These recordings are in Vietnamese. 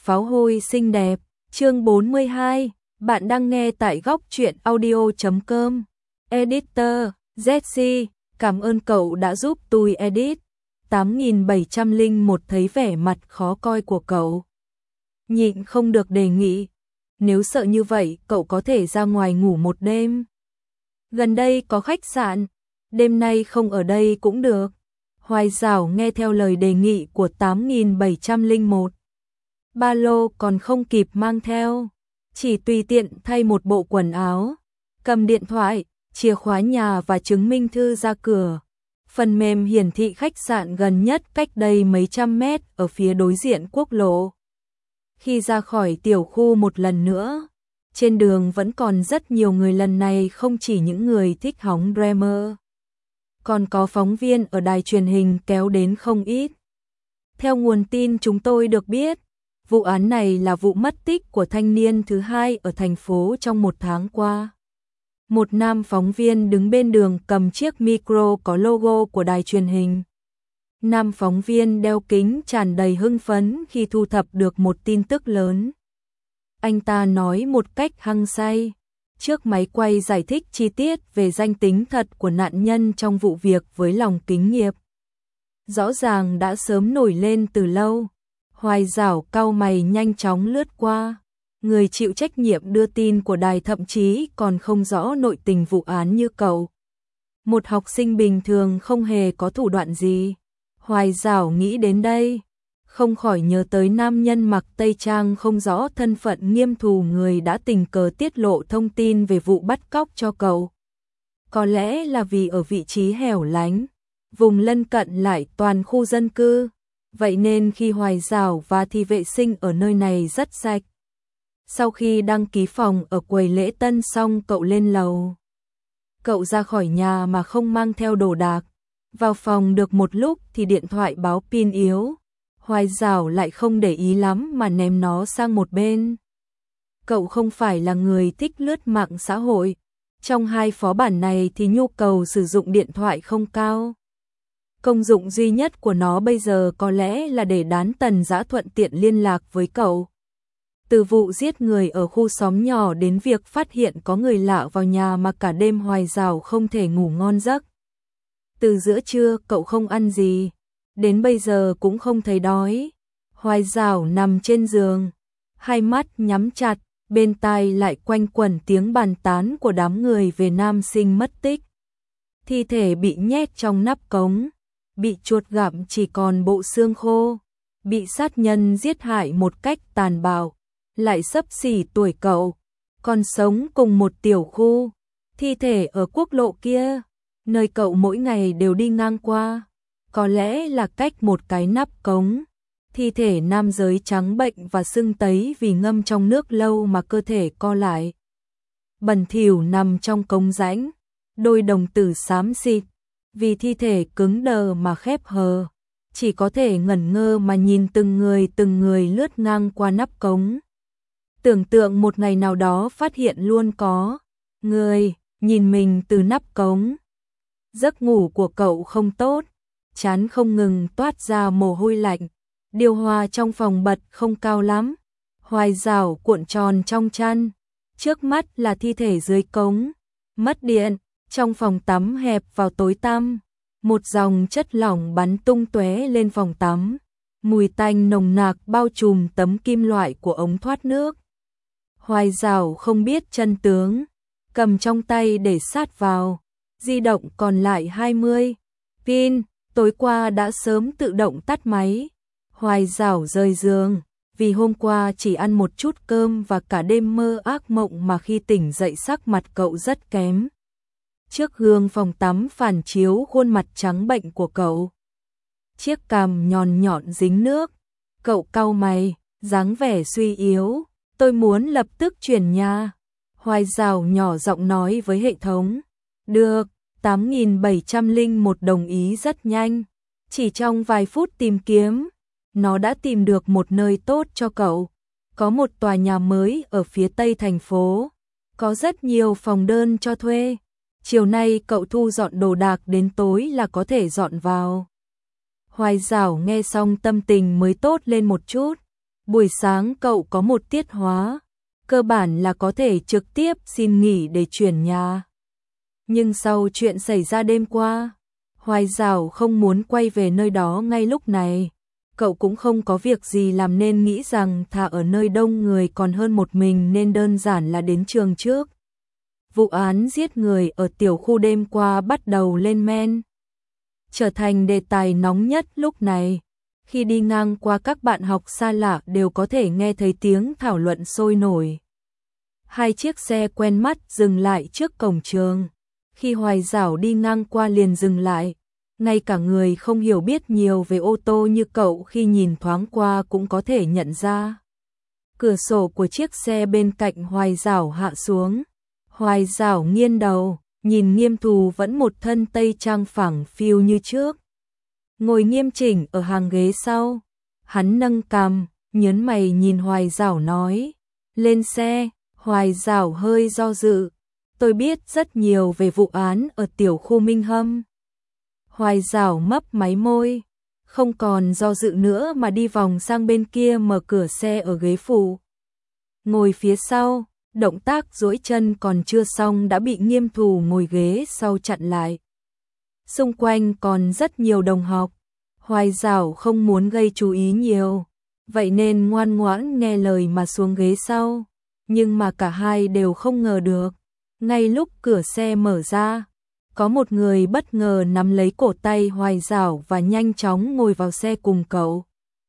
pháo hôi xinh đẹp. Chương 42, bạn đang nghe tại góc truyện audio.com. Editor, Jesse, cảm ơn cậu đã giúp tôi edit. 8701 thấy vẻ mặt khó coi của cậu. Nhịn không được đề nghị. Nếu sợ như vậy, cậu có thể ra ngoài ngủ một đêm. Gần đây có khách sạn, đêm nay không ở đây cũng được. Hoài Giảo nghe theo lời đề nghị của 8701. Ba lô còn không kịp mang theo, chỉ tùy tiện thay một bộ quần áo, cầm điện thoại, chìa khóa nhà và chứng minh thư ra cửa. Phần mềm hiển thị khách sạn gần nhất cách đây mấy trăm mét ở phía đối diện quốc lộ. Khi ra khỏi tiểu khu một lần nữa, trên đường vẫn còn rất nhiều người, lần này không chỉ những người thích hóng drama, còn có phóng viên ở đài truyền hình kéo đến không ít. Theo nguồn tin chúng tôi được biết, vụ án này là vụ mất tích của thanh niên thứ hai ở thành phố trong một tháng qua. Một nam phóng viên đứng bên đường cầm chiếc micro có logo của đài truyền hình. Nam phóng viên đeo kính tràn đầy hưng phấn khi thu thập được một tin tức lớn. Anh ta nói một cách hăng say, trước máy quay giải thích chi tiết về danh tính thật của nạn nhân trong vụ việc với lòng kính nghiệp. Rõ ràng đã sớm nổi lên từ lâu. Hoài Giảo cau mày nhanh chóng lướt qua. Người chịu trách nhiệm đưa tin của đài thậm chí còn không rõ nội tình vụ án như cậu. Một học sinh bình thường không hề có thủ đoạn gì. Hoài Giảo nghĩ đến đây, không khỏi nhớ tới nam nhân mặc tây trang không rõ thân phận nghiêm thù người đã tình cờ tiết lộ thông tin về vụ bắt cóc cho cậu. Có lẽ là vì ở vị trí hẻo lánh, vùng lân cận lại toàn khu dân cư, vậy nên khi Hoài Giảo và thì vệ sinh ở nơi này rất sạch. Sau khi đăng ký phòng ở quầy lễ tân xong, cậu lên lầu. Cậu ra khỏi nhà mà không mang theo đồ đạc. Vào phòng được một lúc thì điện thoại báo pin yếu. Hoài Giảo lại không để ý lắm mà ném nó sang một bên. Cậu không phải là người thích lướt mạng xã hội. Trong hai phó bản này thì nhu cầu sử dụng điện thoại không cao. Công dụng duy nhất của nó bây giờ có lẽ là để đán Tần Dã thuận tiện liên lạc với cậu. Từ vụ giết người ở khu xóm nhỏ đến việc phát hiện có người lạ vào nhà mà cả đêm Hoài Giảo không thể ngủ ngon giấc. Từ giữa trưa cậu không ăn gì, đến bây giờ cũng không thấy đói. Hoài Giảo nằm trên giường, hai mắt nhắm chặt, bên tai lại quanh quẩn tiếng bàn tán của đám người về nam sinh mất tích. Thi thể bị nhét trong nắp cống, bị chuột gặm chỉ còn bộ xương khô, bị sát nhân giết hại một cách tàn bạo, lại xấp xỉ tuổi cậu, còn sống cùng một tiểu khu. Thi thể ở quốc lộ kia, nơi cậu mỗi ngày đều đi ngang qua, có lẽ là cách một cái nắp cống. Thi thể nam giới trắng bệnh và sưng tấy vì ngâm trong nước lâu mà cơ thể co lại. Bẩn thỉu nằm trong cống rãnh, đôi đồng tử xám xịt, vì thi thể cứng đờ mà khép hờ, chỉ có thể ngẩn ngơ mà nhìn từng người lướt ngang qua nắp cống. Tưởng tượng một ngày nào đó phát hiện luôn có người nhìn mình từ nắp cống. Giấc ngủ của cậu không tốt, trán không ngừng toát ra mồ hôi lạnh, điều hòa trong phòng bật không cao lắm. Hoài Giảo cuộn tròn trong chăn, trước mắt là thi thể dưới cống, mất điện, trong phòng tắm hẹp vào tối tăm, một dòng chất lỏng bắn tung tóe lên phòng tắm, mùi tanh nồng nặc bao trùm tấm kim loại của ống thoát nước. Hoài Giảo không biết chân tướng, cầm trong tay để sát vào, di động còn lại 20 pin, tối qua đã sớm tự động tắt máy. Hoài Giảo rời giường, vì hôm qua chỉ ăn một chút cơm và cả đêm mơ ác mộng mà khi tỉnh dậy sắc mặt cậu rất kém. Trước gương phòng tắm phản chiếu khuôn mặt trắng bệnh của cậu. Chiếc cằm nhọn nhọn dính nước, cậu cau mày, dáng vẻ suy yếu. Tôi muốn lập tức chuyển nhà. Hoài Giảo nhỏ giọng nói với hệ thống. Được, 8701 đồng ý rất nhanh. Chỉ trong vài phút tìm kiếm, nó đã tìm được một nơi tốt cho cậu. Có một tòa nhà mới ở phía tây thành phố. Có rất nhiều phòng đơn cho thuê. Chiều nay cậu thu dọn đồ đạc đến tối là có thể dọn vào. Hoài Giảo nghe xong tâm tình mới tốt lên một chút. Buổi sáng cậu có một tiết hóa, cơ bản là có thể trực tiếp xin nghỉ để chuyển nhà. Nhưng sau chuyện xảy ra đêm qua, Hoài Giảo không muốn quay về nơi đó ngay lúc này. Cậu cũng không có việc gì làm nên nghĩ rằng thà ở nơi đông người còn hơn một mình, nên đơn giản là đến trường trước. Vụ án giết người ở tiểu khu đêm qua bắt đầu lên men, trở thành đề tài nóng nhất lúc này. Khi đi ngang qua, các bạn học xa lạ đều có thể nghe thấy tiếng thảo luận sôi nổi. Hai chiếc xe quen mắt dừng lại trước cổng trường. Khi Hoài Giảo đi ngang qua liền dừng lại. Ngay cả người không hiểu biết nhiều về ô tô như cậu khi nhìn thoáng qua cũng có thể nhận ra. Cửa sổ của chiếc xe bên cạnh Hoài Giảo hạ xuống. Hoài Giảo nghiêng đầu, nhìn Nghiêm Thù vẫn một thân tây trang phẳng phiu như trước, ngồi nghiêm chỉnh ở hàng ghế sau. Hắn nâng cằm, nhớn mày nhìn Hoài Giảo nói, lên xe. Hoài Giảo hơi do dự, tôi biết rất nhiều về vụ án ở tiểu khu Minh Hâm. Hoài Giảo mấp máy môi, không còn do dự nữa mà đi vòng sang bên kia, mở cửa xe ở ghế phụ, ngồi phía sau. Động tác duỗi chân còn chưa xong đã bị Nghiêm Thù ngồi ghế sau chặn lại. Xung quanh còn rất nhiều đồng học. Hoài Giảo không muốn gây chú ý nhiều, vậy nên ngoan ngoãn nghe lời mà xuống ghế sau. Nhưng mà cả hai đều không ngờ được, ngay lúc cửa xe mở ra, có một người bất ngờ nắm lấy cổ tay Hoài Giảo và nhanh chóng ngồi vào xe cùng cậu.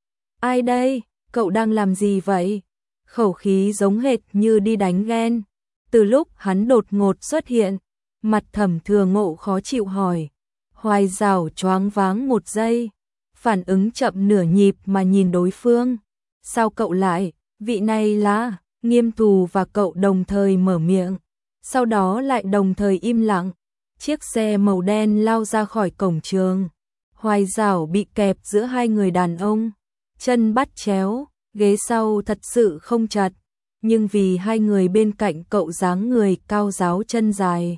Ai đây? Cậu đang làm gì vậy? Khẩu khí giống hệt như đi đánh ghen. Từ lúc hắn đột ngột xuất hiện, mặt Thẩm Thừa Ngộ khó chịu hỏi. Hoài Giảo choáng váng một giây, phản ứng chậm nửa nhịp mà nhìn đối phương. Sao cậu lại? Vị này là... Nghiêm Thù và cậu đồng thời mở miệng, sau đó lại đồng thời im lặng. Chiếc xe màu đen lao ra khỏi cổng trường. Hoài Giảo bị kẹp giữa hai người đàn ông, chân bắt chéo. Ghế sau thật sự không chặt, nhưng vì hai người bên cạnh cậu dáng người cao ráo chân dài,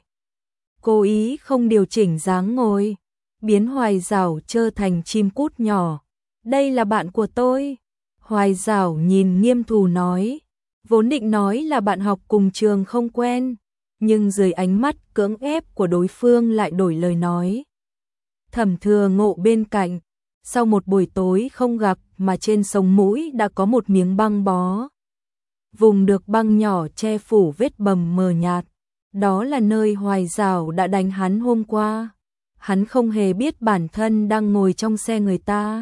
cố ý không điều chỉnh dáng ngồi, biến Hoài Giảo trơ thành chim cút nhỏ. Đây là bạn của tôi. Hoài Giảo nhìn Nghiêm Thù nói, vốn định nói là bạn học cùng trường không quen, nhưng dưới ánh mắt cưỡng ép của đối phương lại đổi lời nói. Thẩm Thừa Ngộ bên cạnh, sau một buổi tối không gặp mà trên sống mũi đã có một miếng băng bó. Vùng được băng nhỏ che phủ vết bầm mờ nhạt, đó là nơi Hoài Giảo đã đánh hắn hôm qua. Hắn không hề biết bản thân đang ngồi trong xe người ta.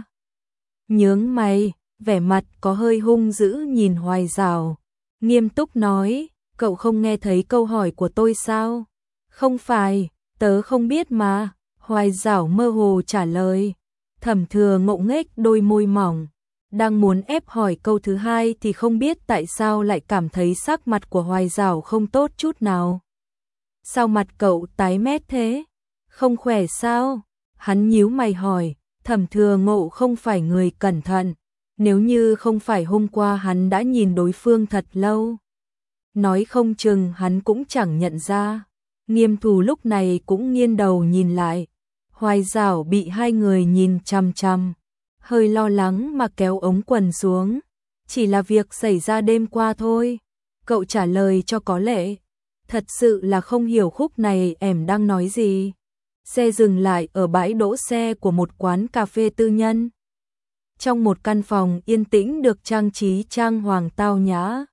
Nhướng mày, vẻ mặt có hơi hung dữ nhìn Hoài Giảo, nghiêm túc nói, cậu không nghe thấy câu hỏi của tôi sao? Không phải, tớ không biết mà. Hoài Giảo mơ hồ trả lời. Thẩm Thừa Ngộ nghếch đôi môi mỏng, đang muốn ép hỏi câu thứ hai thì không biết tại sao lại cảm thấy sắc mặt của Hoài Giảo không tốt chút nào. Sao mặt cậu tái mét thế? Không khỏe sao? Hắn nhíu mày hỏi. Thẩm Thừa Ngộ không phải người cẩn thận, nếu như không phải hôm qua hắn đã nhìn đối phương thật lâu, nói không chừng hắn cũng chẳng nhận ra. Nghiêm Thù lúc này cũng nghiêng đầu nhìn lại. Hoài Giảo bị hai người nhìn chằm chằm, hơi lo lắng mà kéo ống quần xuống. Chỉ là việc xảy ra đêm qua thôi. Cậu trả lời cho có lệ. Thật sự là không hiểu khúc này em đang nói gì. Xe dừng lại ở bãi đỗ xe của một quán cà phê tư nhân. Trong một căn phòng yên tĩnh được trang trí trang hoàng tao nhã.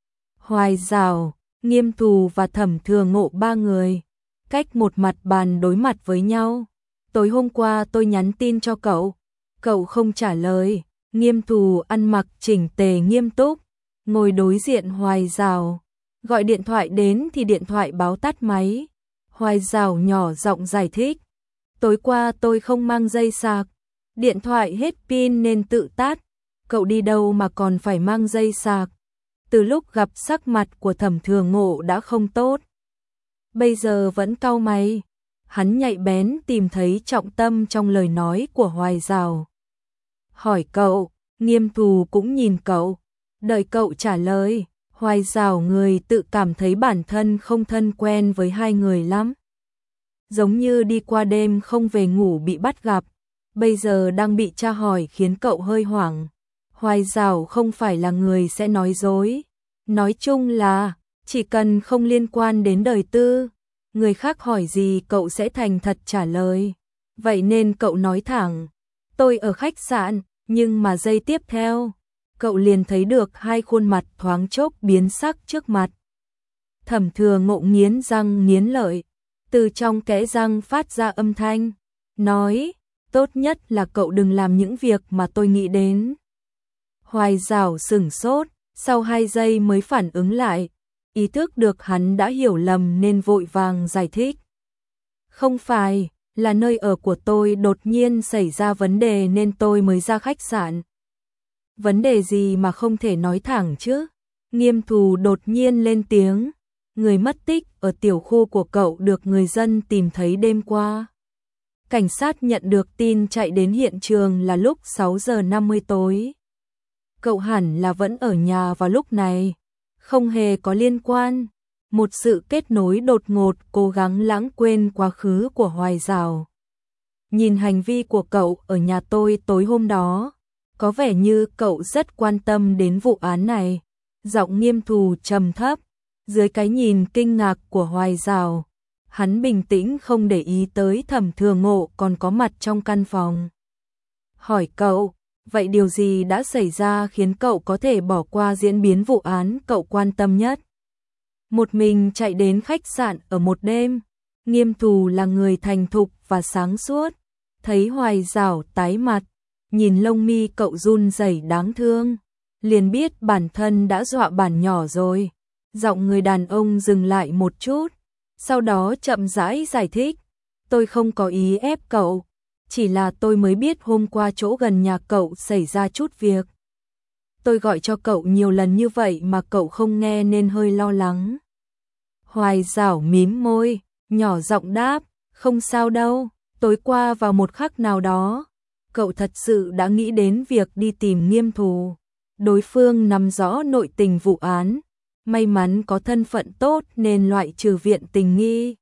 Hoài Giảo, Nghiêm Thù và Thẩm Thừa Ngộ ba người, cách một mặt bàn đối mặt với nhau. Tối hôm qua tôi nhắn tin cho cậu, cậu không trả lời. Nghiêm Thù ăn mặc chỉnh tề nghiêm túc, ngồi đối diện Hoài Giảo. Gọi điện thoại đến thì điện thoại báo tắt máy. Hoài Giảo nhỏ giọng giải thích, tối qua tôi không mang dây sạc, điện thoại hết pin nên tự tắt. Cậu đi đâu mà còn phải mang dây sạc? Từ lúc gặp sắc mặt của Thẩm Thừa Ngộ đã không tốt, bây giờ vẫn cau mày. Hắn nhạy bén tìm thấy trọng tâm trong lời nói của Hoài Giảo. Hỏi cậu, Nghiêm Thù cũng nhìn cậu, đợi cậu trả lời. Hoài Giảo người tự cảm thấy bản thân không thân quen với hai người lắm, giống như đi qua đêm không về ngủ bị bắt gặp, bây giờ đang bị tra hỏi khiến cậu hơi hoảng. Hoài Giảo không phải là người sẽ nói dối. Nói chung là, chỉ cần không liên quan đến đời tư, người khác hỏi gì cậu sẽ thành thật trả lời. Vậy nên cậu nói thẳng, tôi ở khách sạn, nhưng mà giây tiếp theo, cậu liền thấy được hai khuôn mặt thoáng chốc biến sắc trước mặt. Thẩm Thừa Ngộ nghiến răng nghiến lợi, từ trong kẽ răng phát ra âm thanh, nói, tốt nhất là cậu đừng làm những việc mà tôi nghĩ đến. Hoài Giảo sửng sốt, sau 2 giây mới phản ứng lại, ý thức được hắn đã hiểu lầm nên vội vàng giải thích. Không phải, là nơi ở của tôi đột nhiên xảy ra vấn đề nên tôi mới ra khách sạn. Vấn đề gì mà không thể nói thẳng chứ? Nghiêm Thù đột nhiên lên tiếng, người mất tích ở tiểu khu của cậu được người dân tìm thấy đêm qua. Cảnh sát nhận được tin chạy đến hiện trường là lúc 6 giờ 50 tối. Cậu hẳn là vẫn ở nhà vào lúc này, không hề có liên quan. Một sự kết nối đột ngột cố gắng lãng quên quá khứ của Hoài Giảo. Nhìn hành vi của cậu ở nhà tôi tối hôm đó, có vẻ như cậu rất quan tâm đến vụ án này. Giọng Nghiêm Thù trầm thấp, dưới cái nhìn kinh ngạc của Hoài Giảo, hắn bình tĩnh không để ý tới Thẩm Thừa Ngộ còn có mặt trong căn phòng. Hỏi cậu, vậy điều gì đã xảy ra khiến cậu có thể bỏ qua diễn biến vụ án cậu quan tâm nhất? Một mình chạy đến khách sạn ở một đêm. Nghiêm Thù là người thành thục và sáng suốt, thấy Hoài Giảo tái mặt, nhìn lông mi cậu run rẩy đáng thương, liền biết bản thân đã dọa bản nhỏ rồi. Giọng người đàn ông dừng lại một chút, sau đó chậm rãi giải thích, tôi không có ý ép cậu, chỉ là tôi mới biết hôm qua chỗ gần nhà cậu xảy ra chút việc. Tôi gọi cho cậu nhiều lần như vậy mà cậu không nghe nên hơi lo lắng. Hoài Giảo mím môi, nhỏ giọng đáp, không sao đâu, tối qua vào một khắc nào đó, cậu thật sự đã nghĩ đến việc đi tìm Nghiêm Thù. Đối phương nắm rõ nội tình vụ án, may mắn có thân phận tốt nên loại trừ viện tình nghi.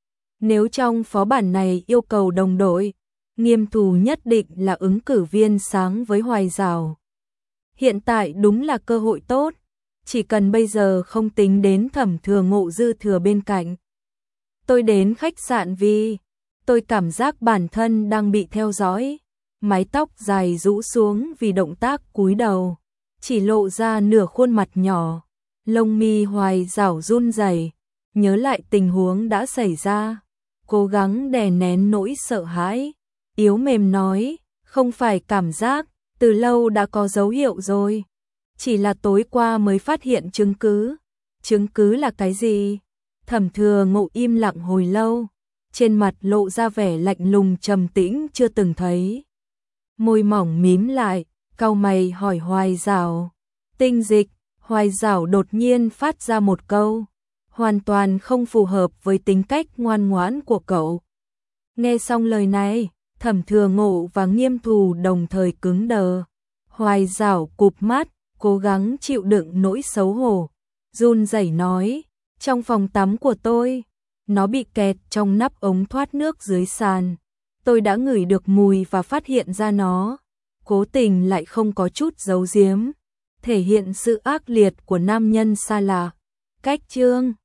Nếu trong phó bản này yêu cầu đồng đội, Nghiêm Thù nhất định là ứng cử viên sáng với Hoài Giảo. Hiện tại đúng là cơ hội tốt, chỉ cần bây giờ không tính đến Thẩm Thừa Ngộ dư thừa bên cạnh. Tôi đến khách sạn vì tôi cảm giác bản thân đang bị theo dõi, mái tóc dài rũ xuống vì động tác cúi đầu, chỉ lộ ra nửa khuôn mặt nhỏ, lông mi Hoài Giảo run rẩy, nhớ lại tình huống đã xảy ra, cố gắng đè nén nỗi sợ hãi, yếu mềm nói, không phải cảm giác, từ lâu đã có dấu hiệu rồi. Chỉ là tối qua mới phát hiện chứng cứ. Chứng cứ là cái gì? Thẩm Thừa Ngộ im lặng hồi lâu, trên mặt lộ ra vẻ lạnh lùng trầm tĩnh chưa từng thấy. Môi mỏng mím lại, cau mày hỏi Hoài Giảo. Tinh dịch, Hoài Giảo đột nhiên phát ra một câu, hoàn toàn không phù hợp với tính cách ngoan ngoãn của cậu. Nghe xong lời này, Thẩm Thừa Ngộ và Nghiêm Thù đồng thời cứng đờ. Hoài Giảo cụp mắt, cố gắng chịu đựng nỗi xấu hổ, run rẩy nói, trong phòng tắm của tôi, nó bị kẹt trong nắp ống thoát nước dưới sàn. Tôi đã ngửi được mùi và phát hiện ra nó, cố tình lại không có chút giấu giếm, thể hiện sự ác liệt của nam nhân xa lạ. Cách chương